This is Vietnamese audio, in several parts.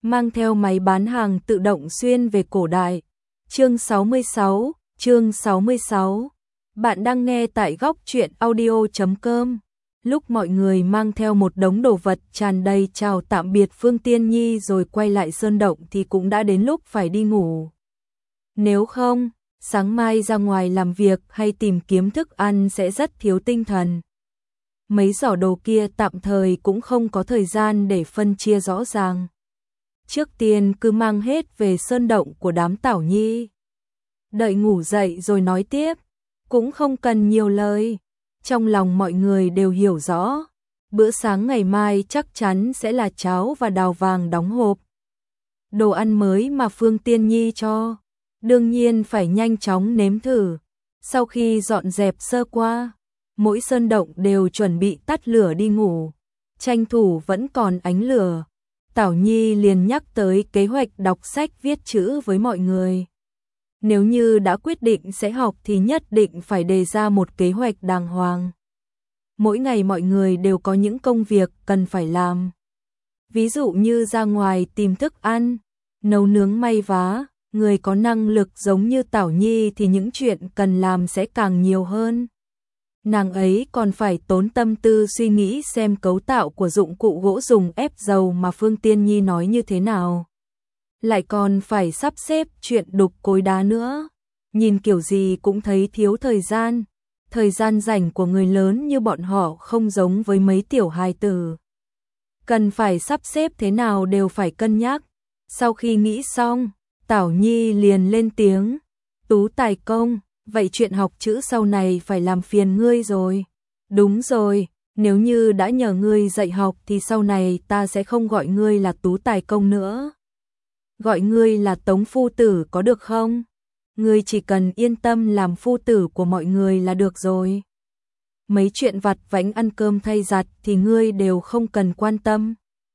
mang theo máy bán hàng tự động xuyên về cổ đại. Chương 66. Bạn đang nghe tại góc truyện audio.com. Lúc mọi người mang theo một đống đồ vật tràn đầy chào tạm biệt Phương Tiên Nhi rồi quay lại sơn động thì cũng đã đến lúc phải đi ngủ. Nếu không, sáng mai ra ngoài làm việc hay tìm kiếm thức ăn sẽ rất thiếu tinh thần. Mấy giỏ đồ kia tạm thời cũng không có thời gian để phân chia rõ ràng. Trước tiên cứ mang hết về sơn động của đám Tảo Nhi. Đợi ngủ dậy rồi nói tiếp, cũng không cần nhiều lời. Trong lòng mọi người đều hiểu rõ, bữa sáng ngày mai chắc chắn sẽ là cháo và đào vàng đóng hộp. Đồ ăn mới mà Phương Tiên Nhi cho, đương nhiên phải nhanh chóng nếm thử. Sau khi dọn dẹp sơ qua, mỗi sơn động đều chuẩn bị tắt lửa đi ngủ. Tranh thủ vẫn còn ánh lửa, Tảo Nhi liền nhắc tới kế hoạch đọc sách viết chữ với mọi người. Nếu như đã quyết định sẽ học thì nhất định phải đề ra một kế hoạch đàng hoàng. Mỗi ngày mọi người đều có những công việc cần phải làm. Ví dụ như ra ngoài tìm thức ăn, nấu nướng may vá, người có năng lực giống như Tảo Nhi thì những chuyện cần làm sẽ càng nhiều hơn. Nàng ấy còn phải tốn tâm tư suy nghĩ xem cấu tạo của dụng cụ gỗ dùng ép dầu mà Phương Tiên Nhi nói như thế nào. Lại còn phải sắp xếp chuyện đục cối đá nữa. Nhìn kiểu gì cũng thấy thiếu thời gian. Thời gian rảnh của người lớn như bọn họ không giống với mấy tiểu hài tử. Cần phải sắp xếp thế nào đều phải cân nhắc. Sau khi nghĩ xong, Tảo Nhi liền lên tiếng. Tú tài công, vậy chuyện học chữ sau này phải làm phiền ngươi rồi. Đúng rồi, nếu như đã nhờ ngươi dạy học thì sau này ta sẽ không gọi ngươi là Tú tài công nữa. Gọi ngươi là Tống phu tử có được không? Ngươi chỉ cần yên tâm làm phu tử của mọi người là được rồi. Mấy chuyện vặt vãnh ăn cơm thay giặt thì ngươi đều không cần quan tâm.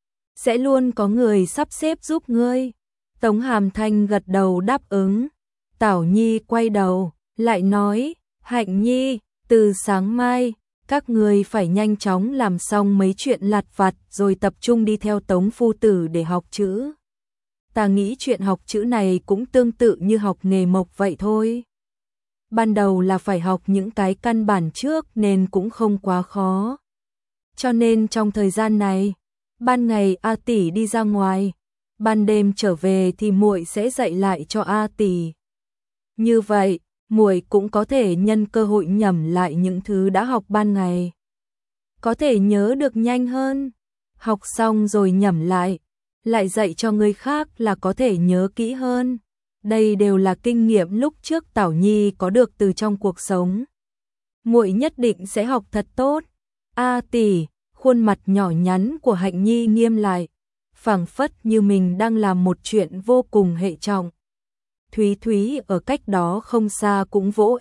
Sẽ luôn có người sắp xếp giúp ngươi. Tống Hàm Thanh gật đầu đáp ứng. Tảo Nhi quay đầu, lại nói, Hạnh Nhi, từ sáng mai, các ngươi phải nhanh chóng làm xong mấy chuyện lặt vặt rồi tập trung đi theo Tống phu tử để học chữ. Ta nghĩ chuyện học chữ này cũng tương tự như học nghề mộc vậy thôi. Ban đầu là phải học những cái căn bản trước nên cũng không quá khó. Cho nên trong thời gian này, ban ngày A tỷ đi ra ngoài, ban đêm trở về thì muội sẽ dạy lại cho A tỷ. Như vậy, muội cũng có thể nhân cơ hội nhẩm lại những thứ đã học ban ngày. Có thể nhớ được nhanh hơn. Học xong rồi nhẩm lại dạy cho người khác là có thể nhớ kỹ hơn. Đây đều là kinh nghiệm lúc trước Tảo Nhi có được từ trong cuộc sống. Muội nhất định sẽ học thật tốt. A tỷ, khuôn mặt nhỏ nhắn của Hạnh Nhi nghiêm lại, phảng phất như mình đang làm một chuyện vô cùng hệ trọng. Thúy Thúy ở cách đó không xa cũng vỗ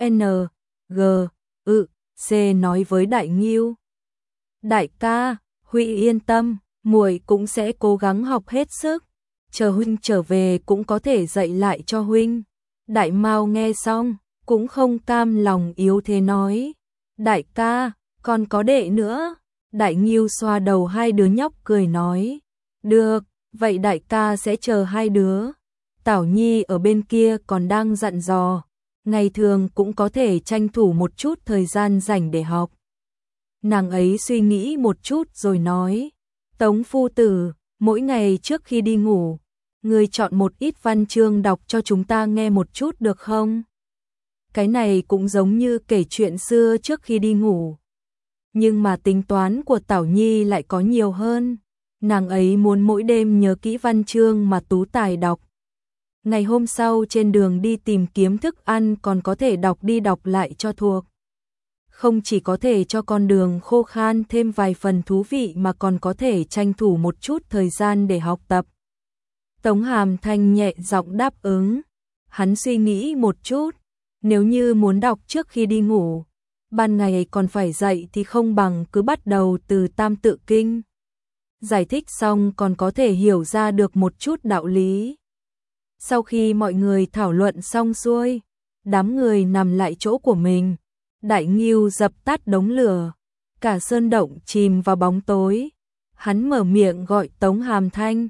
C nói với Đại Nghiêu. Đại ca, Huy yên tâm, muội cũng sẽ cố gắng học hết sức. Chờ huynh trở về cũng có thể dạy lại cho huynh. Đại Mao nghe xong, cũng không cam lòng yếu thế nói. Đại ca, còn có đệ nữa. Đại Nghiêu xoa đầu hai đứa nhóc cười nói. Được, vậy đại ca sẽ chờ hai đứa. Tảo Nhi ở bên kia còn đang dặn dò. Ngày thường cũng có thể tranh thủ một chút thời gian rảnh để học. Nàng ấy suy nghĩ một chút rồi nói. Tống phu tử, mỗi ngày trước khi đi ngủ, ngươi chọn một ít văn chương đọc cho chúng ta nghe một chút được không? Cái này cũng giống như kể chuyện xưa trước khi đi ngủ. Nhưng mà tính toán của Tảo Nhi lại có nhiều hơn. Nàng ấy muốn mỗi đêm nhớ kỹ văn chương mà Tú tài đọc. Ngày hôm sau trên đường đi tìm kiếm thức ăn còn có thể đọc đi đọc lại cho thuộc. Không chỉ có thể cho con đường khô khan thêm vài phần thú vị mà còn có thể tranh thủ một chút thời gian để học tập. Tống Hàm Thanh nhẹ giọng đáp ứng. Hắn suy nghĩ một chút, nếu như muốn đọc trước khi đi ngủ, ban ngày còn phải dậy thì không bằng cứ bắt đầu từ Tam Tự Kinh. Giải thích xong còn có thể hiểu ra được một chút đạo lý. Sau khi mọi người thảo luận xong xuôi, đám người nằm lại chỗ của mình. Đại Nghiêu dập tắt đống lửa, cả sơn động chìm vào bóng tối. Hắn mở miệng gọi Tống Hàm Thanh,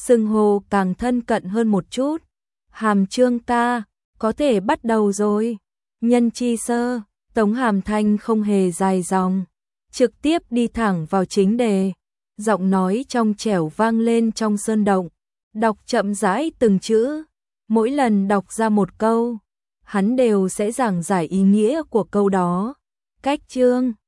xưng hô càng thân cận hơn một chút. Hàm Trương ca, có thể bắt đầu rồi. Nhân chi sơ, Tống Hàm Thanh không hề dài dòng, trực tiếp đi thẳng vào chính đề. Giọng nói trong trẻo vang lên trong sơn động, đọc chậm rãi từng chữ. Mỗi lần đọc ra một câu, hắn đều sẽ giảng giải ý nghĩa của câu đó. Cách chương